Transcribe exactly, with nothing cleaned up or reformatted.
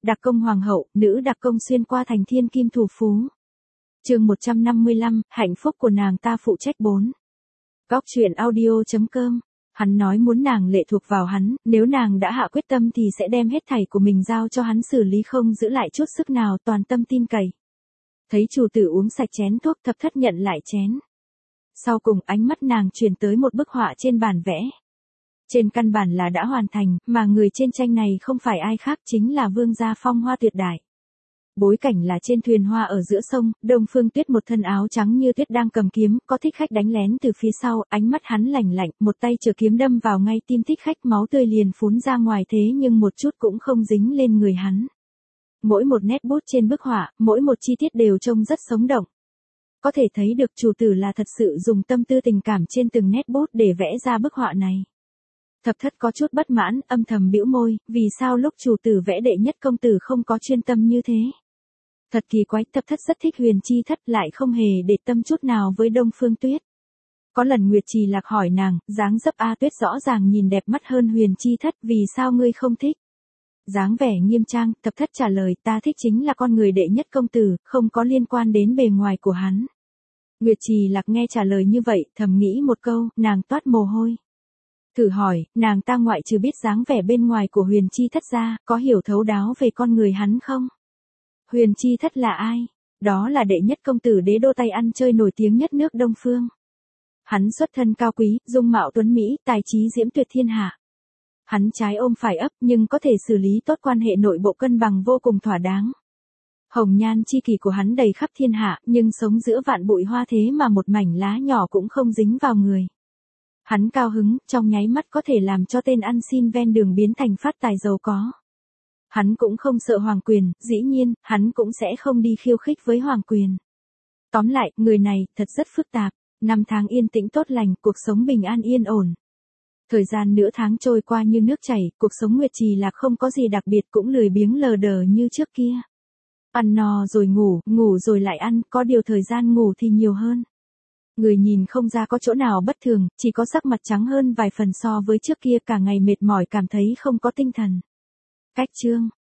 đặc công hoàng hậu, nữ đặc công xuyên qua thành thiên kim thủ phú. Chương một trăm năm mươi lăm, hạnh phúc của nàng ta phụ trách bốn. Góc truyện audio chấm com. Hắn nói muốn nàng lệ thuộc vào hắn, nếu nàng đã hạ quyết tâm thì sẽ đem hết thảy của mình giao cho hắn xử lý, không giữ lại chút sức nào, toàn tâm tin cậy. Thấy chủ tử uống sạch chén thuốc, Thập Thất nhận lại chén. Sau cùng ánh mắt nàng chuyển tới một bức họa trên bản vẽ. Trên căn bản là đã hoàn thành, mà người trên tranh này không phải ai khác, chính là vương gia phong hoa tuyệt đại. Bối cảnh là trên thuyền hoa ở giữa sông, Đông Phương Tuyết một thân áo trắng như tuyết đang cầm kiếm, có thích khách đánh lén từ phía sau, ánh mắt hắn lạnh lạnh, một tay chở kiếm đâm vào ngay tim thích khách, máu tươi liền phún ra ngoài, thế nhưng một chút cũng không dính lên người hắn. Mỗi một nét bút trên bức họa, mỗi một chi tiết đều trông rất sống động. Có thể thấy được chủ tử là thật sự dùng tâm tư tình cảm trên từng nét bút để vẽ ra bức họa này. Thập Thất có chút bất mãn, âm thầm bĩu môi, vì sao lúc chủ tử vẽ đệ nhất công tử không có chuyên tâm như thế. Thật kỳ quái, Thập Thất rất thích Huyền Chi Thất, lại không hề để tâm chút nào với Đông Phương Tuyết. Có lần Nguyệt Trì Lạc hỏi nàng, dáng dấp A Tuyết rõ ràng nhìn đẹp mắt hơn Huyền Chi Thất, vì sao ngươi không thích? Dáng vẻ nghiêm trang, Thập Thất trả lời, ta thích chính là con người đệ nhất công tử, không có liên quan đến bề ngoài của hắn. Nguyệt Trì Lạc nghe trả lời như vậy, thầm nghĩ một câu, nàng toát mồ hôi. Thử hỏi, nàng ta ngoại trừ biết dáng vẻ bên ngoài của Huyền Chi Thất ra, có hiểu thấu đáo về con người hắn không? Huyền Chi Thất là ai? Đó là đệ nhất công tử đế đô tay ăn chơi nổi tiếng nhất nước Đông Phương. Hắn xuất thân cao quý, dung mạo tuấn mỹ, tài trí diễm tuyệt thiên hạ. Hắn trái ôm phải ấp, nhưng có thể xử lý tốt quan hệ nội bộ, cân bằng vô cùng thỏa đáng. Hồng nhan chi kỷ của hắn đầy khắp thiên hạ, nhưng sống giữa vạn bụi hoa thế mà một mảnh lá nhỏ cũng không dính vào người. Hắn cao hứng, trong nháy mắt có thể làm cho tên ăn xin ven đường biến thành phát tài giàu có. Hắn cũng không sợ hoàng quyền, dĩ nhiên, hắn cũng sẽ không đi khiêu khích với hoàng quyền. Tóm lại, người này, thật rất phức tạp. Năm tháng yên tĩnh tốt lành, cuộc sống bình an yên ổn. Thời gian nửa tháng trôi qua như nước chảy, cuộc sống Nguyệt Trì Lạc không có gì đặc biệt, cũng lười biếng lờ đờ như trước kia. Ăn no rồi ngủ, ngủ rồi lại ăn, có điều thời gian ngủ thì nhiều hơn. Người nhìn không ra có chỗ nào bất thường, chỉ có sắc mặt trắng hơn vài phần so với trước kia, cả ngày mệt mỏi, cảm thấy không có tinh thần. Cách chương